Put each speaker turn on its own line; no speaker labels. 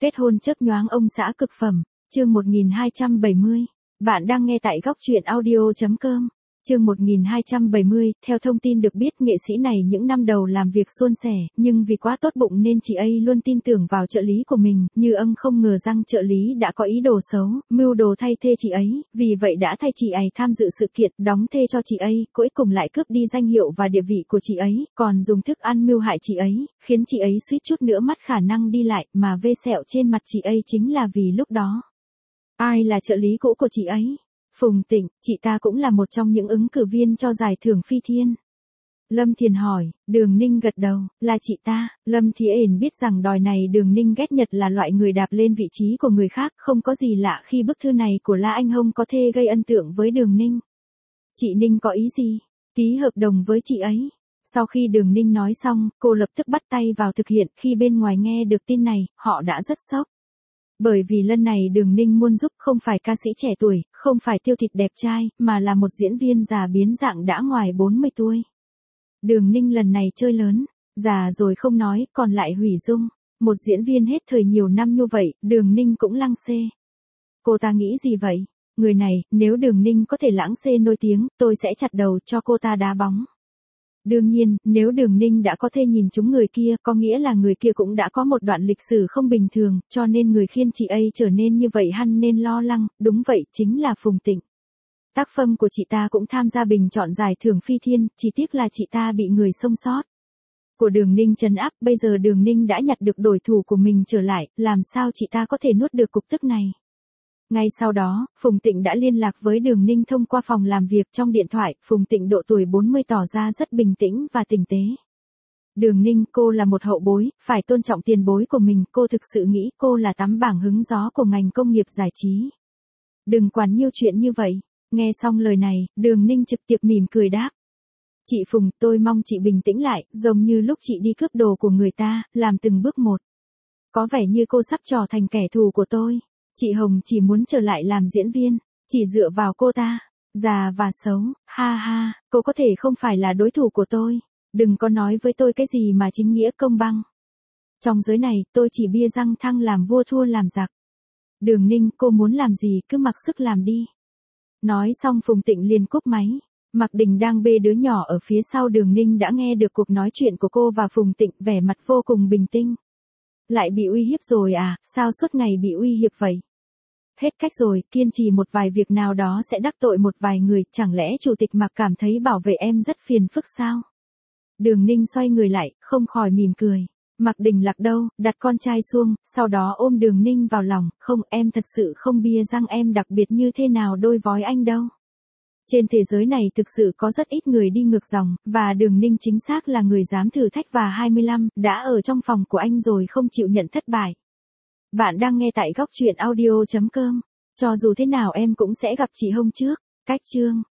Kết hôn chớp nhoáng ông xã cực phẩm, chương 1270. Bạn đang nghe tại góc truyện audio.com. Chương 1270, theo thông tin được biết nghệ sĩ này những năm đầu làm việc suôn sẻ, nhưng vì quá tốt bụng nên chị ấy luôn tin tưởng vào trợ lý của mình, như âm không ngờ rằng trợ lý đã có ý đồ xấu, mưu đồ thay thế chị ấy, vì vậy đã thay chị ấy tham dự sự kiện, đóng thê cho chị ấy, cuối cùng lại cướp đi danh hiệu và địa vị của chị ấy, còn dùng thức ăn mưu hại chị ấy, khiến chị ấy suýt chút nữa mất khả năng đi lại, mà vết sẹo trên mặt chị ấy chính là vì lúc đó. Ai là trợ lý cũ của chị ấy? Phùng Tịnh, chị ta cũng là một trong những ứng cử viên cho giải thưởng Phi Thiên. Lâm Thiền hỏi, Đường Ninh gật đầu, là chị ta. Lâm Thiền biết rằng đòi này Đường Ninh ghét Nhật là loại người đạp lên vị trí của người khác, không có gì lạ khi bức thư này của La Anh Hồng có thể gây ấn tượng với Đường Ninh. Chị Ninh có ý gì? Ký hợp đồng với chị ấy. Sau khi Đường Ninh nói xong, cô lập tức bắt tay vào thực hiện, khi bên ngoài nghe được tin này, họ đã rất sốc. Bởi vì lần này Đường Ninh muốn giúp không phải ca sĩ trẻ tuổi, không phải tiêu thịt đẹp trai, mà là một diễn viên già biến dạng đã ngoài 40 tuổi. Đường Ninh lần này chơi lớn, già rồi không nói, còn lại hủy dung. Một diễn viên hết thời nhiều năm như vậy, Đường Ninh cũng lăng xê. Cô ta nghĩ gì vậy? Người này, nếu Đường Ninh có thể lãng xê nổi tiếng, tôi sẽ chặt đầu cho cô ta đá bóng. Đương nhiên, nếu Đường Ninh đã có thể nhìn trúng người kia, có nghĩa là người kia cũng đã có một đoạn lịch sử không bình thường, cho nên người khiến chị ấy trở nên như vậy hắn nên lo lắng, đúng vậy, chính là Phùng Tịnh. Tác phẩm của chị ta cũng tham gia bình chọn giải thưởng Phi Thiên, chỉ tiếc là chị ta bị người xông xót. Của Đường Ninh trấn áp, bây giờ Đường Ninh đã nhặt được đối thủ của mình trở lại, làm sao chị ta có thể nuốt được cục tức này. Ngay sau đó, Phùng Tịnh đã liên lạc với Đường Ninh thông qua phòng làm việc. Trong điện thoại, Phùng Tịnh độ tuổi 40 tỏ ra rất bình tĩnh và tinh tế. Đường Ninh, cô là một hậu bối, phải tôn trọng tiền bối của mình, cô thực sự nghĩ cô là tấm bảng hứng gió của ngành công nghiệp giải trí. Đừng quản nhiêu chuyện như vậy. Nghe xong lời này, Đường Ninh trực tiếp mỉm cười đáp. Chị Phùng, tôi mong chị bình tĩnh lại, giống như lúc chị đi cướp đồ của người ta, làm từng bước một. Có vẻ như cô sắp trở thành kẻ thù của tôi. Chị Hồng chỉ muốn trở lại làm diễn viên, chỉ dựa vào cô ta, già và xấu, ha ha, cô có thể không phải là đối thủ của tôi, đừng có nói với tôi cái gì mà chính nghĩa công bằng. Trong giới này, tôi chỉ bia răng thăng làm vua thua làm giặc. Đường Ninh, cô muốn làm gì cứ mặc sức làm đi. Nói xong Phùng Tịnh liền cúp máy. Mạc Đình đang bê đứa nhỏ ở phía sau Đường Ninh đã nghe được cuộc nói chuyện của cô và Phùng Tịnh, vẻ mặt vô cùng bình tĩnh. Lại bị uy hiếp rồi à, sao suốt ngày bị uy hiếp vậy? Hết cách rồi, kiên trì một vài việc nào đó sẽ đắc tội một vài người, chẳng lẽ chủ tịch Mạc cảm thấy bảo vệ em rất phiền phức sao? Đường Ninh xoay người lại, không khỏi mỉm cười. Mạc Đình lạc đâu, đặt con trai xuống, sau đó ôm Đường Ninh vào lòng, không, em thật sự không bia răng em đặc biệt như thế nào đôi vói anh đâu. Trên thế giới này thực sự có rất ít người đi ngược dòng, và Đường Ninh chính xác là người dám thử thách và 25, đã ở trong phòng của anh rồi không chịu nhận thất bại. Bạn đang nghe tại góc truyện audio.com. Cho dù thế nào em cũng sẽ gặp chị Hồng trước. Cách chương